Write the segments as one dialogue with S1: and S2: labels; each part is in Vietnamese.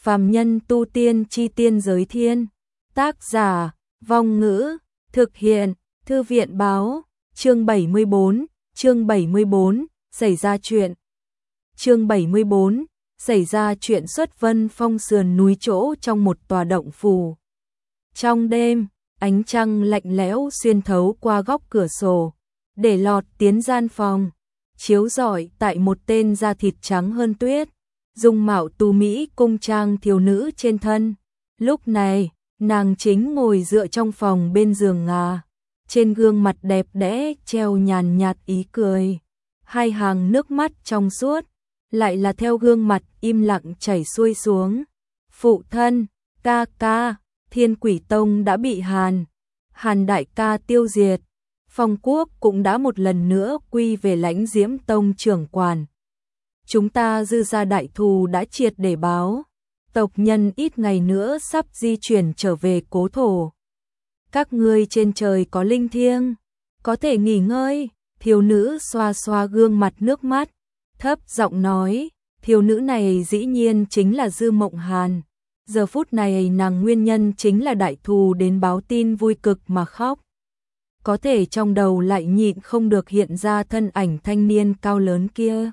S1: Phàm nhân tu tiên chi tiên giới thiên. Tác giả, Vong Ngữ, thực hiện, Thư viện báo, chương 74, xảy ra chuyện. Chương 74, xảy ra chuyện xuất Vân Phong sườn núi chỗ trong một tòa động phủ. Trong đêm, ánh trăng lạnh lẽo xuyên thấu qua góc cửa sổ, để lọt tiến gian phòng, chiếu rọi tại một tên da thịt trắng hơn tuyết, dung mạo tú mỹ cung trang thiếu nữ trên thân. Lúc này, nàng chính ngồi dựa trong phòng bên giường ngà, trên gương mặt đẹp đẽ treo nhàn nhạt ý cười, hai hàng nước mắt trong suốt, lại là theo gương mặt im lặng chảy xuôi xuống. Phụ thân, ca ca, Thiên Quỷ Tông đã bị Hàn đại ca tiêu diệt, Phong Quốc cũng đã một lần nữa quy về Lãnh Diễm Tông trưởng quản. Chúng ta dư gia đại thù đã triệt để báo, tộc nhân ít ngày nữa sắp di chuyển trở về cố thổ. Các ngươi trên trời có linh thiêng, có thể nghỉ ngơi. Thiếu nữ xoa xoa gương mặt nước mắt, thấp giọng nói. Thiếu nữ này dĩ nhiên chính là Dư Mộng Hàn. Giờ phút này nàng nguyên nhân chính là đại thù đến báo tin vui cực mà khóc. Có thể trong đầu lại nhịn không được hiện ra thân ảnh thanh niên cao lớn kia.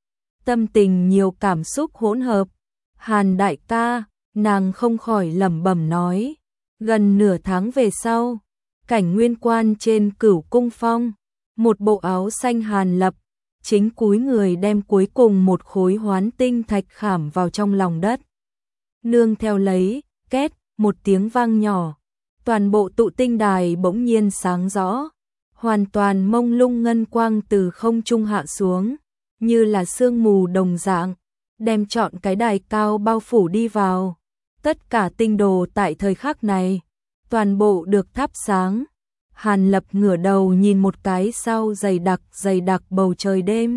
S1: Tâm tình nhiều cảm xúc hỗn hợp. Hàn đại ca, nàng không khỏi lẩm bẩm nói. Gần nửa tháng về sau, cảnh nguyên quan trên Cửu Cung Phong, một bộ áo xanh Hàn Lập, chính cúi người đem cuối cùng một khối hoán tinh thạch khảm vào trong lòng đất. Nương theo lấy, két, một tiếng vang nhỏ, toàn bộ tụ tinh đài bỗng nhiên sáng rõ, hoàn toàn mông lung ngân quang từ không trung hạ xuống, như là sương mù đồng dạng, đem trọn cái đài cao bao phủ đi vào. Tất cả tinh đồ tại thời khắc này, toàn bộ được thắp sáng. Hàn Lập ngửa đầu nhìn một cái sau dày đặc bầu trời đêm.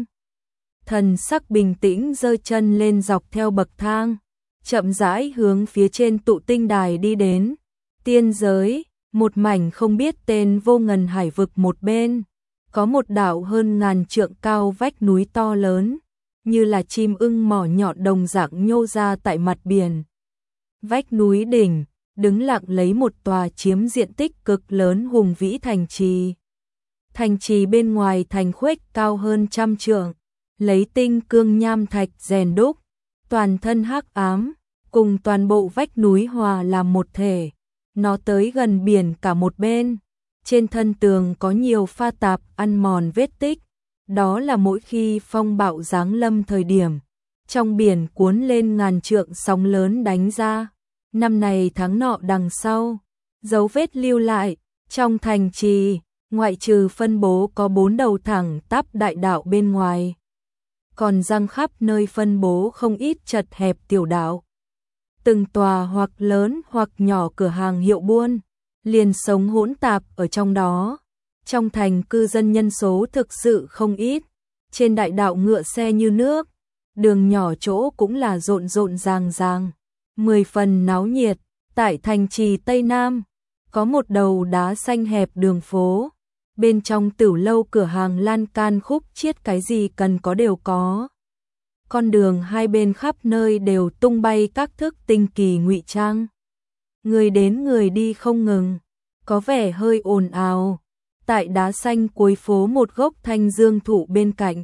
S1: Thần sắc bình tĩnh giơ chân lên dọc theo bậc thang, chậm rãi hướng phía trên tụ tinh đài đi đến. Tiên giới, một mảnh không biết tên vô ngần hải vực một bên, có một đảo hơn ngàn trượng cao vách núi to lớn, như là chim ưng mỏ nhọn đồng dạng nhô ra tại mặt biển. Vách núi đỉnh, đứng lặng lấy một tòa chiếm diện tích cực lớn hùng vĩ thành trì. Thành trì bên ngoài thành khuếch cao hơn 100 trượng, lấy tinh cương nham thạch rèn đúc, toàn thân hắc ám, cùng toàn bộ vách núi hòa làm một thể. Nó tới gần biển cả một bên, trên thân tường có nhiều pha tạp ăn mòn vết tích, đó là mỗi khi phong bạo giáng lâm thời điểm, trong biển cuốn lên ngàn trượng sóng lớn đánh ra. Năm này tháng nọ đằng sau, dấu vết lưu lại, trong thành trì, ngoại trừ phân bố có 4 đầu thẳng tắp đại đạo bên ngoài, còn răng khắp nơi phân bố không ít chật hẹp tiểu đạo. Từng tòa hoặc lớn hoặc nhỏ cửa hàng hiệu buôn, liền sống hỗn tạp ở trong đó. Trong thành cư dân nhân số thực sự không ít, trên đại đạo ngựa xe như nước, đường nhỏ chỗ cũng là rộn ràng, 10 phần náo nhiệt. Tại thành trì Tây Nam, có một đầu đá xanh hẹp đường phố, bên trong tửu lâu cửa hàng lan can khúc chiết, cái gì cần có đều có. Con đường hai bên khắp nơi đều tung bay các thức tinh kỳ ngụy trang. Người đến người đi không ngừng, có vẻ hơi ồn ào. Tại đá xanh cuối phố một gốc thanh dương thụ bên cạnh,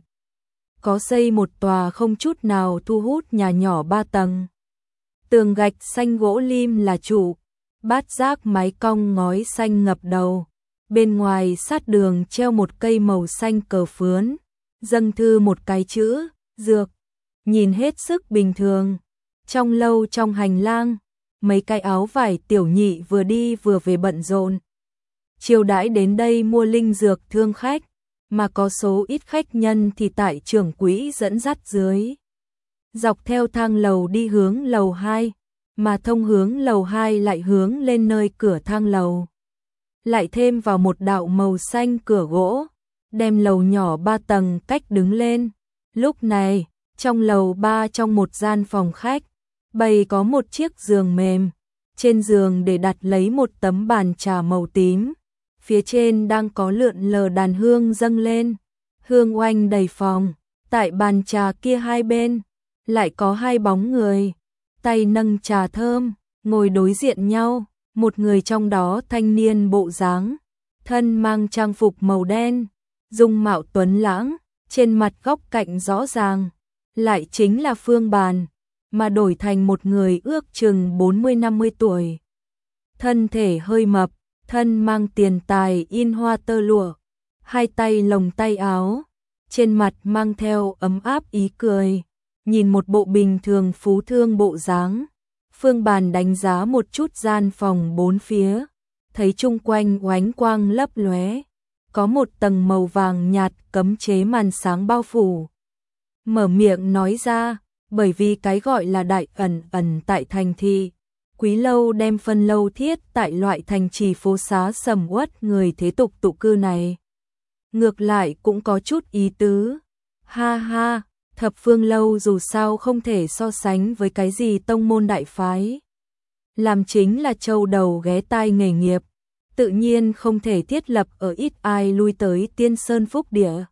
S1: có xây một tòa không chút nào thu hút nhà nhỏ 3 tầng. Tường gạch xanh gỗ lim là trụ, bát giác mái cong ngói xanh ngập đầu. Bên ngoài sát đường treo một cây màu xanh cờ phướn, dâng thư một cái chữ, dược, nhìn hết sức bình thường. Trong lâu trong hành lang, mấy cái áo vải tiểu nhị vừa đi vừa về bận rộn. Chiêu đãi đến đây mua linh dược thương khách, mà có số ít khách nhân thì tại trưởng quỹ dẫn dắt dưới. Dọc theo thang lầu đi hướng lầu 2, mà thông hướng lầu 2 lại hướng lên nơi cửa thang lầu. Lại thêm vào một đạo màu xanh cửa gỗ, đem lầu nhỏ 3 tầng cách đứng lên. Lúc này, trong lầu 3 trong một gian phòng khách, bày có một chiếc giường mềm. Trên giường để đặt lấy một tấm bàn trà màu tím. Phía trên đang có lượn lờ đàn hương dâng lên, hương oanh đầy phòng. Tại bàn trà kia hai bên, lại có 2 bóng người. tay nâng trà thơm, ngồi đối diện nhau, một người trong đó thanh niên bộ dáng, thân mang trang phục màu đen, dung mạo tuấn lãng, trên mặt góc cạnh rõ ràng, lại chính là Phương Bàn, mà đổi thành một người ước chừng 40-50 tuổi. Thân thể hơi mập, thân mang tiền tài in hoa tơ lụa, hai tay lồng tay áo, trên mặt mang theo ấm áp ý cười, nhìn một bộ bình thường phú thương bộ dáng. Phương Bàn đánh giá một chút gian phòng bốn phía, thấy chung quanh oánh quang lấp lóe, có một tầng màu vàng nhạt cấm chế màn sáng bao phủ. Mở miệng nói ra, bởi vì cái gọi là đại ẩn tại thành thị, Quý lâu đem phân lâu thiết tại loại thành trì phố xá sầm uất người thế tục tụ cư này. Ngược lại cũng có chút ý tứ. Ha ha, Thập Phương lâu dù sao không thể so sánh với cái gì tông môn đại phái. Làm chính là châu đầu ghé tai nghề nghiệp, tự nhiên không thể thiết lập ở ít ai lui tới Tiên Sơn Phúc Địa.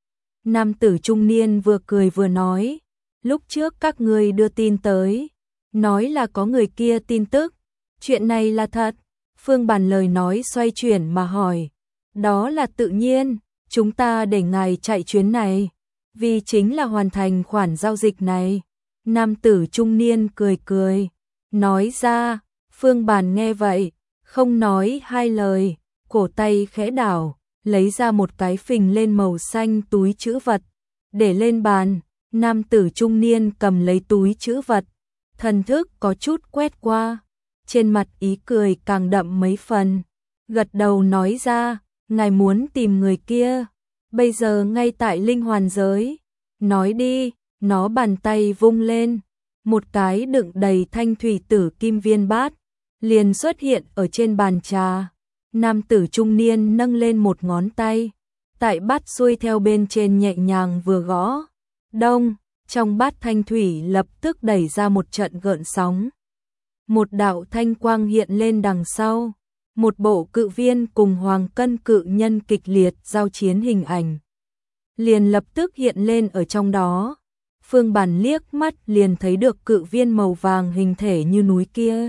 S1: Nam tử trung niên vừa cười vừa nói, lúc trước các ngươi đưa tin tới, nói là có người kia tin tức, chuyện này là thật. Phương Bàn lời nói xoay chuyển mà hỏi, đó là tự nhiên, chúng ta để ngài chạy chuyến này, vì chính là hoàn thành khoản giao dịch này. Nam tử trung niên cười cười, nói ra. Phương Bàn nghe vậy, không nói hai lời, cổ tay khẽ đảo, lấy ra một cái phình lên màu xanh túi trữ vật, để lên bàn. Nam tử trung niên cầm lấy túi trữ vật, thần thức có chút quét qua, trên mặt ý cười càng đậm mấy phần, gật đầu nói ra, ngài muốn tìm người kia, bây giờ ngay tại linh hoàn giới, nói đi. Nó bàn tay vung lên, một cái đựng đầy thanh thủy tử kim viên bát liền xuất hiện ở trên bàn trà. Nam tử trung niên nâng lên một ngón tay, tại bát xuôi theo bên trên nhẹ nhàng vừa gõ, đông, trong bát thanh thủy lập tức đẩy ra một trận gợn sóng. Một đạo thanh quang hiện lên đằng sau, một bộ cự viên cùng hoàng cân cự nhân kịch liệt giao chiến hình ảnh liền lập tức hiện lên ở trong đó. Phương Bàn liếc mắt liền thấy được cự viên màu vàng hình thể như núi kia.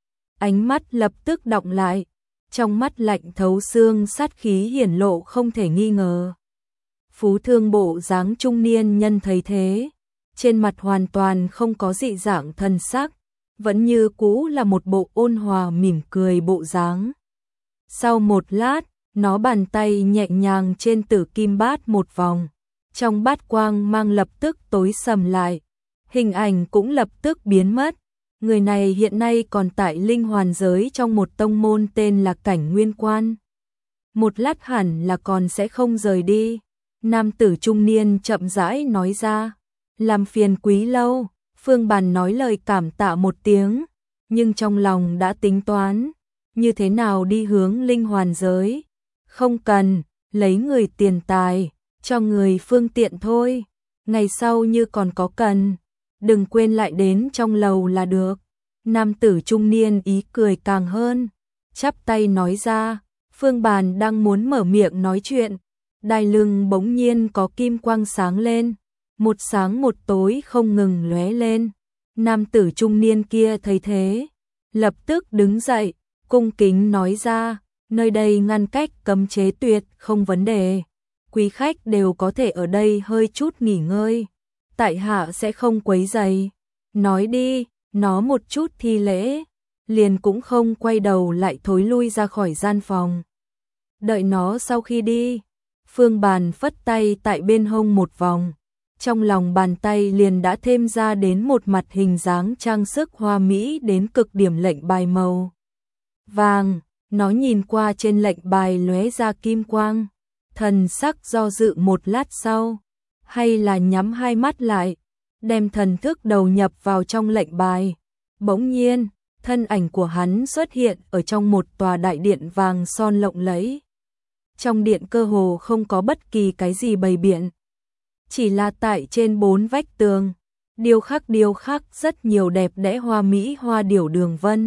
S1: Ánh mắt lập tức đọng lại, trong mắt lạnh thấu xương sát khí hiển lộ không thể nghi ngờ. Phú thương bộ dáng trung niên nhân thấy thế, trên mặt hoàn toàn không có dị dạng thần sắc, vẫn như cũ là một bộ ôn hòa mỉm cười bộ dáng. Sau một lát, nó bàn tay nhẹ nhàng trên tử kim bát một vòng, trong bát quang mang lập tức tối sầm lại, hình ảnh cũng lập tức biến mất. Người này hiện nay còn tại linh hoàn giới trong một tông môn tên là Cảnh Nguyên Quan. Một lát hẳn là còn sẽ không rời đi. Nam tử trung niên chậm rãi nói ra, làm phiền Quý lâu. Phương Bàn nói lời cảm tạ một tiếng, nhưng trong lòng đã tính toán, như thế nào đi hướng linh hoàn giới. Không cần, lấy người tiền tài, cho người phương tiện thôi, ngày sau như còn có cần, đừng quên lại đến trong lầu là được. Nam tử trung niên ý cười càng hơn, chắp tay nói ra. Phương Bàn đang muốn mở miệng nói chuyện, đai lưng bỗng nhiên có kim quang sáng lên, một sáng một tối không ngừng lóe lên. Nam tử trung niên kia thấy thế, lập tức đứng dậy, cung kính nói ra, nơi đây ngăn cách cấm chế tuyệt không vấn đề, quý khách đều có thể ở đây hơi chút nghỉ ngơi, tại hạ sẽ không quấy rầy. Nói đi, nó một chút thi lễ, liền cũng không quay đầu lại thối lui ra khỏi gian phòng. Đợi nó sau khi đi, Phương Bàn phất tay tại bên hông một vòng, trong lòng bàn tay liền đã thêm ra đến một mặt hình dáng trang sức hoa mỹ đến cực điểm lệnh bài màu vàng. Nó nhìn qua trên lệnh bài lóe ra kim quang, thần sắc do dự một lát sau, hay là nhắm hai mắt lại, đem thần thức đầu nhập vào trong lệnh bài. Bỗng nhiên, thân ảnh của hắn xuất hiện ở trong một tòa đại điện vàng son lộng lẫy. Trong điện cơ hồ không có bất kỳ cái gì bày biện, chỉ là tại trên bốn vách tường, điêu khắc rất nhiều đẹp đẽ hoa mỹ hoa điểu đường vân.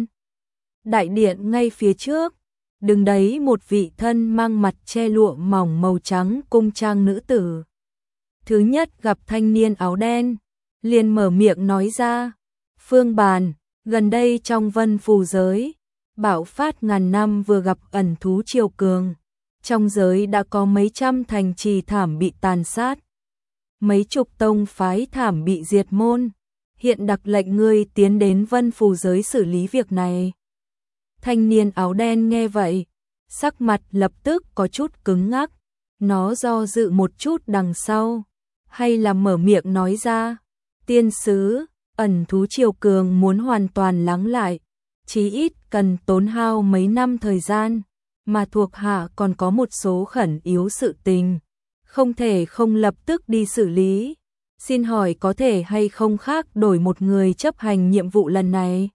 S1: Đại điện ngay phía trước, đứng đấy một vị thân mang mặt che lụa mỏng màu trắng cung trang nữ tử. Thứ nhất gặp thanh niên áo đen, liền mở miệng nói ra, Phương Bàn, gần đây trong Vân Phù giới, bạo phát ngàn năm vừa gặp ẩn thú triều cường. Trong giới đã có mấy trăm thành trì thảm bị tàn sát. Mấy chục tông phái thảm bị diệt môn. Hiện đặc lệnh ngươi tiến đến Vân Phù giới xử lý việc này. Thanh niên áo đen nghe vậy, sắc mặt lập tức có chút cứng ngắc. Nó do dự một chút đằng sau, hay là mở miệng nói ra. Tiên sứ, ẩn thú triều cường muốn hoàn toàn lắng lại, chí ít cần tốn hao mấy năm thời gian, mà thuộc hạ còn có một số khẩn yếu sự tình, không thể không lập tức đi xử lý. Xin hỏi có thể hay không khác đổi một người chấp hành nhiệm vụ lần này?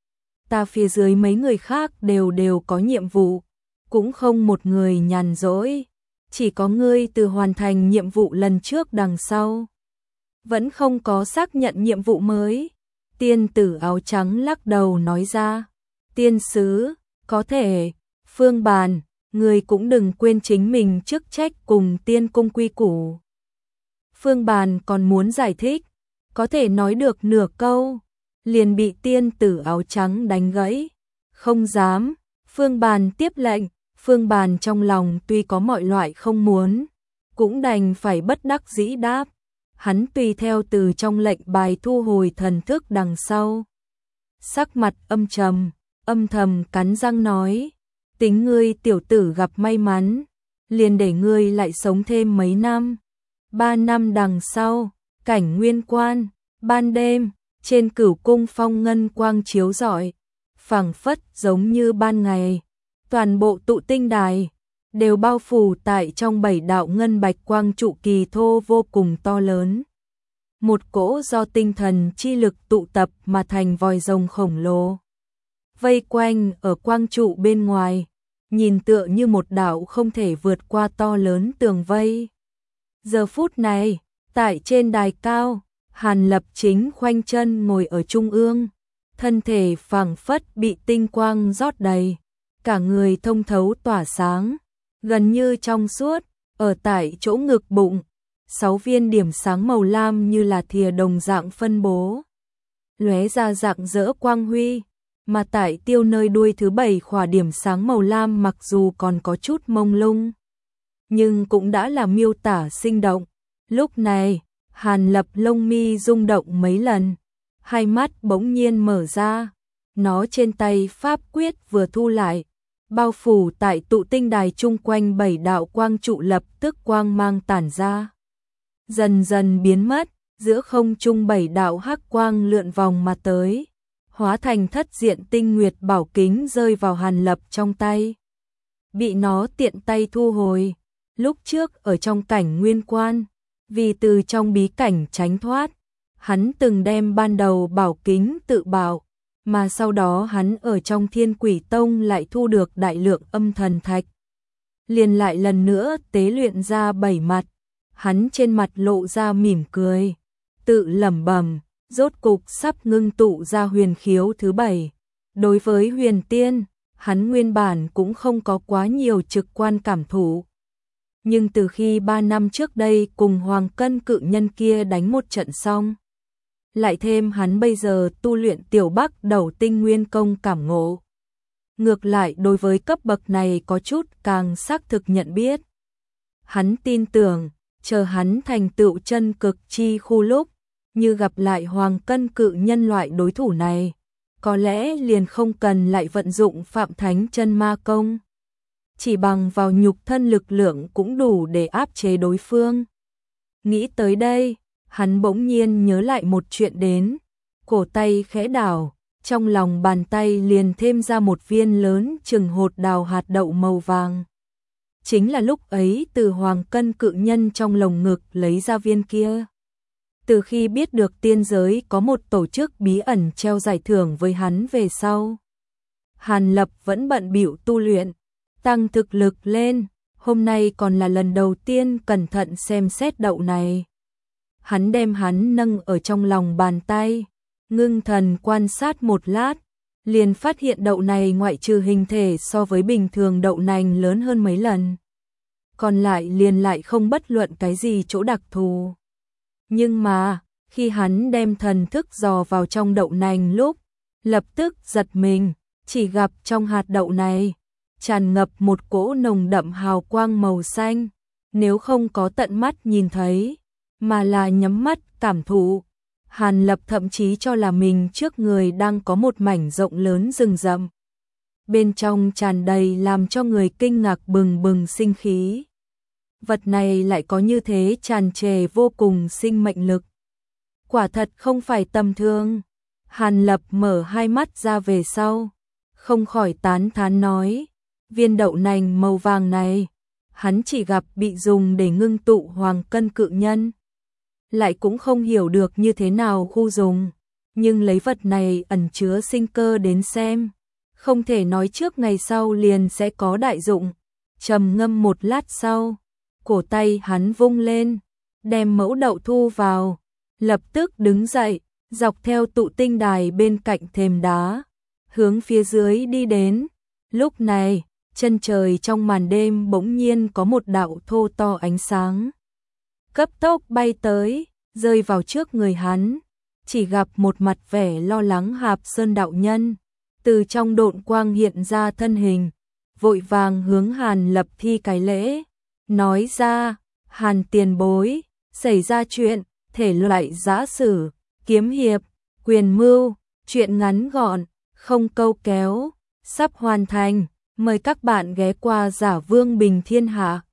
S1: Ta phía dưới mấy người khác đều có nhiệm vụ, cũng không một người nhàn rỗi, chỉ có ngươi từ hoàn thành nhiệm vụ lần trước đằng sau. Vẫn không có xác nhận nhiệm vụ mới. Tiên tử áo trắng lắc đầu nói ra. Tiên sứ, có thể, Phương Bàn, người cũng đừng quên chính mình chức trách cùng tiên cung quy củ. Phương Bàn còn muốn giải thích, có thể nói được nửa câu, liền bị tiên tử áo trắng đánh gãy. Không dám, Phương Bàn tiếp lệnh. Phương Bàn trong lòng tuy có mọi loại không muốn, cũng đành phải bất đắc dĩ đáp. Hắn tùy theo từ trong lệnh bài thu hồi thần thức đằng sau. Sắc mặt âm trầm, âm thầm cắn răng nói, tính ngươi tiểu tử gặp may mắn, liền để ngươi lại sống thêm mấy năm. 3 năm đằng sau, cảnh nguyên quan, ban đêm, trên Cửu cung phong ngân quang chiếu rọi, phảng phất giống như ban ngày. Toàn bộ tụ tinh đài đều bao phủ tại trong 7 đạo ngân bạch quang trụ kỳ thô vô cùng to lớn. Một cỗ do tinh thần chi lực tụ tập mà thành vòi rồng khổng lồ, vây quanh ở quang trụ bên ngoài, nhìn tựa như một đạo không thể vượt qua to lớn tường vây. Giờ phút này, tại trên đài cao, Hàn Lập chính khoanh chân ngồi ở trung ương, thân thể phảng phất bị tinh quang rót đầy, cả người thông thấu tỏa sáng, gần như trong suốt. Ở tại chỗ ngực bụng, 6 viên điểm sáng màu lam như là thìa đồng dạng phân bố, lóe ra rạng rỡ quang huy, mà tại tiêu nơi đuôi thứ 7 khỏa điểm sáng màu lam mặc dù còn có chút mông lung, nhưng cũng đã là miêu tả sinh động. Lúc này, Hàn Lập lông mi rung động mấy lần, hai mắt bỗng nhiên mở ra, nó trên tay pháp quyết vừa thu lại, bao phủ tại tụ tinh đài chung quanh 7 đạo quang trụ lập tức quang mang tản ra, dần dần biến mất, giữa không trung 7 đạo hắc quang lượn vòng mà tới, hóa thành thất diện tinh nguyệt bảo kính rơi vào Hàn Lập trong tay. Bị nó tiện tay thu hồi, lúc trước ở trong cảnh nguyên quan, vì từ trong bí cảnh tránh thoát, hắn từng đem ban đầu bảo kính tự bảo, mà sau đó hắn ở trong Thiên Quỷ Tông lại thu được đại lượng âm thần thạch. Liền lại lần nữa tế luyện ra 7 mặt, hắn trên mặt lộ ra mỉm cười, tự lẩm bẩm, rốt cục sắp ngưng tụ ra huyền khiếu thứ 7. Đối với huyền tiên, hắn nguyên bản cũng không có quá nhiều trực quan cảm thụ. Nhưng từ khi 3 năm trước đây cùng Hoàng Cân cự nhân kia đánh một trận xong, lại thêm hắn bây giờ tu luyện tiểu Bắc Đầu Tinh Nguyên Công cảm ngộ, ngược lại đối với cấp bậc này có chút càng xác thực nhận biết. Hắn tin tưởng, chờ hắn thành tựu chân cực chi khu lúc, như gặp lại Hoàng Cân cự nhân loại đối thủ này, có lẽ liền không cần lại vận dụng Phạm Thánh Chân Ma Công. Chỉ bằng vào nhục thân lực lượng cũng đủ để áp chế đối phương. Nghĩ tới đây, hắn bỗng nhiên nhớ lại một chuyện đến, cổ tay khẽ đảo, trong lòng bàn tay liền thêm ra một viên lớn chừng hột đào hạt đậu màu vàng. Chính là lúc ấy từ Hoàng Cân cự nhân trong lồng ngực lấy ra viên kia. Từ khi biết được tiên giới có một tổ chức bí ẩn treo giải thưởng với hắn về sau, Hàn Lập vẫn bận bịu tu luyện, tăng thực lực lên, hôm nay còn là lần đầu tiên cẩn thận xem xét đậu này. Hắn đem hắn nâng ở trong lòng bàn tay, ngưng thần quan sát một lát, liền phát hiện đậu này ngoại trừ hình thể so với bình thường đậu nành lớn hơn mấy lần, còn lại liền lại không bất luận cái gì chỗ đặc thù. Nhưng mà, Khi hắn đem thần thức dò vào trong đậu nành lúc, lập tức giật mình, chỉ gặp trong hạt đậu này tràn ngập một cỗ nồng đậm hào quang màu xanh, nếu không có tận mắt nhìn thấy, mà là nhắm mắt cảm thụ, Hàn Lập thậm chí cho là mình trước người đang có một mảnh rộng lớn rừng rậm. Bên trong tràn đầy làm cho người kinh ngạc bừng bừng sinh khí. Vật này lại có như thế tràn trề vô cùng sinh mệnh lực. Quả thật không phải tầm thường. Hàn Lập mở hai mắt ra về sau, không khỏi tán thán nói, viên đậu nành màu vàng này, hắn chỉ gặp bị dùng để ngưng tụ hoàng cân cự nhân. Lại cũng không hiểu được như thế nào khu dùng, nhưng lấy vật này ẩn chứa sinh cơ đến xem, không thể nói trước ngày sau liền sẽ có đại dụng. Trầm ngâm một lát sau, cổ tay hắn vung lên, đem mẫu đậu thu vào, lập tức đứng dậy, dọc theo tụ tinh đài bên cạnh thềm đá, hướng phía dưới đi đến. Lúc này, chân trời trong màn đêm bỗng nhiên có một đạo thô to ánh sáng cấp tốc bay tới, rơi vào trước người hắn, chỉ gặp một mặt vẻ lo lắng Hạp Sơn đạo nhân, từ trong độn quang hiện ra thân hình, vội vàng hướng Hàn Lập thi cái lễ, nói ra, Hàn tiền bối, xảy ra chuyện, thể loại giã sử, kiếm hiệp, quyền mưu, chuyện ngắn gọn, không câu kéo, sắp hoàn thành, mời các bạn ghé qua Giả Vương Bình Thiên Hạ.